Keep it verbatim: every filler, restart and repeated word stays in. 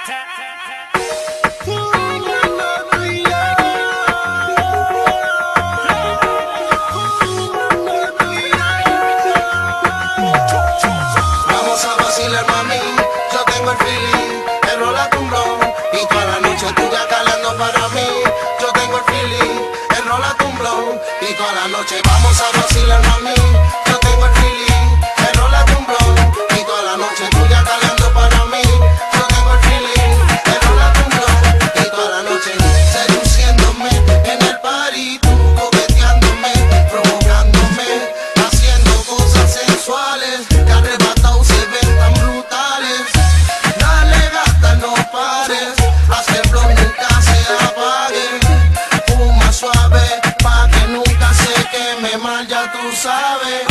Vamos a vacilar, mami, yo tengo el feeling, enrola tu blon y toda la noche tú ya calando para mí. Yo tengo el feeling, enrola tu blon y toda la noche vamos a vacilar, mami. Yo tengo el feeling, enrola tu blon y toda la noche tú ya calando para mí. Yo tengo el feeling, enrola tu blon y toda la noche seduciéndome en el party, tú coqueteándome, provocándome, haciendo cosas sensuales que arrebatados se ven tan brutales. Dale gata, no pares, haz que el blon nunca se apague. Fuma suave pa' que nunca se queme mal, ya tú sabes.